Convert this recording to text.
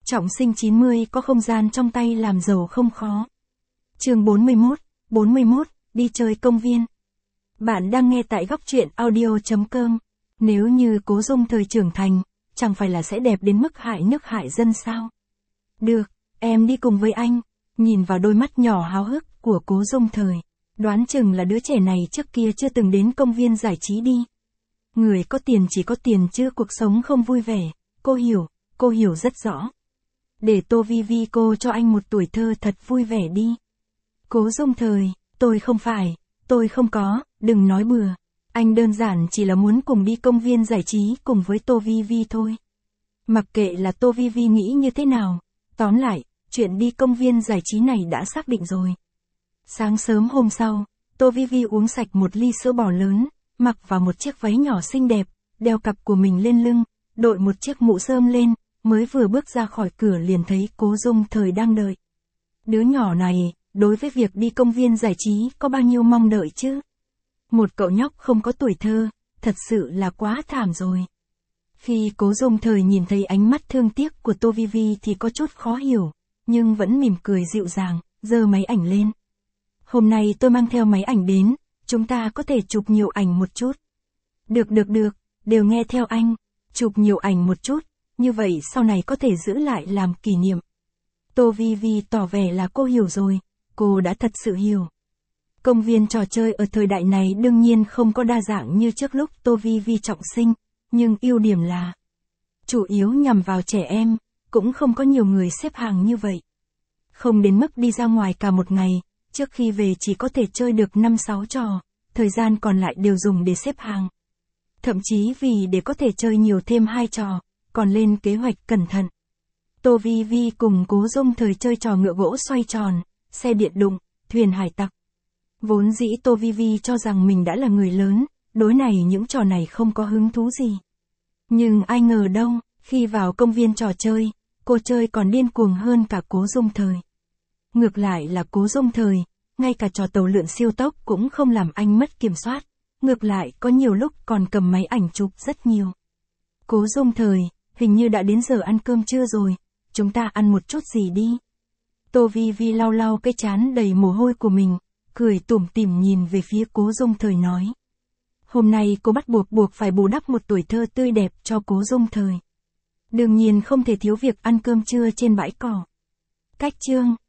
Trọng sinh 90 có không gian trong tay làm giàu không khó. Chương 41, đi chơi công viên. Bạn đang nghe tại góc truyện audio.com. Nếu như Cố Dung thời trưởng thành, chẳng phải là sẽ đẹp đến mức hại nước hại dân sao? Được, em đi cùng với anh. Nhìn vào đôi mắt nhỏ háo hức của Cố Dung thời, đoán chừng là đứa trẻ này trước kia chưa từng đến công viên giải trí đi. Người có tiền chỉ có tiền chứ cuộc sống không vui vẻ, cô hiểu rất rõ. Để Tô Vi Vi cô cho anh một tuổi thơ thật vui vẻ đi. Cố Dung thời, tôi không có, đừng nói bừa. Anh đơn giản chỉ là muốn cùng đi công viên giải trí cùng với Tô Vi Vi thôi. Mặc kệ là Tô Vi Vi nghĩ như thế nào, tóm lại, chuyện đi công viên giải trí này đã xác định rồi. Sáng sớm hôm sau, Tô Vi Vi uống sạch một ly sữa bò lớn, mặc vào một chiếc váy nhỏ xinh đẹp, đeo cặp của mình lên lưng, đội một chiếc mũ rơm lên, mới vừa bước ra khỏi cửa liền thấy Cố Dung thời đang đợi. Đứa nhỏ này, đối với việc đi công viên giải trí có bao nhiêu mong đợi chứ? Một cậu nhóc không có tuổi thơ, thật sự là quá thảm rồi. Khi Cố Dung thời nhìn thấy ánh mắt thương tiếc của Tô Vi Vi thì có chút khó hiểu, nhưng vẫn mỉm cười dịu dàng, giơ máy ảnh lên. Hôm nay tôi mang theo máy ảnh đến, chúng ta có thể chụp nhiều ảnh một chút. Được, đều nghe theo anh, chụp nhiều ảnh một chút, như vậy sau này có thể giữ lại làm kỷ niệm. Tô Vi Vi tỏ vẻ là cô hiểu rồi, cô đã thật sự hiểu. Công viên trò chơi ở thời đại này đương nhiên không có đa dạng như trước lúc Tô Vi Vi trọng sinh, nhưng ưu điểm là chủ yếu nhằm vào trẻ em, cũng không có nhiều người xếp hàng như vậy. Không đến mức đi ra ngoài cả một ngày, trước khi về chỉ có thể chơi được 5-6 trò, thời gian còn lại đều dùng để xếp hàng. Thậm chí vì để có thể chơi nhiều thêm 2 trò, còn lên kế hoạch cẩn thận. Tô Vi Vi cùng Cố Dung thời chơi trò ngựa gỗ xoay tròn, xe điện đụng, thuyền hải tặc. Vốn dĩ Tô Vi Vi cho rằng mình đã là người lớn, đối này những trò này không có hứng thú gì. Nhưng ai ngờ đâu, khi vào công viên trò chơi, cô chơi còn điên cuồng hơn cả Cố Dung thời. Ngược lại là Cố Dung thời, ngay cả trò tàu lượn siêu tốc cũng không làm anh mất kiểm soát, ngược lại có nhiều lúc còn cầm máy ảnh chụp rất nhiều. Cố Dung thời, hình như đã đến giờ ăn cơm trưa rồi, chúng ta ăn một chút gì đi. Tô Vi Vi lau lau cái trán đầy mồ hôi của mình, cười tủm tỉm nhìn về phía Cố Dung thời nói. Hôm nay cô bắt buộc phải bù đắp một tuổi thơ tươi đẹp cho Cố Dung thời. Đương nhiên không thể thiếu việc ăn cơm trưa trên bãi cỏ. Cách chương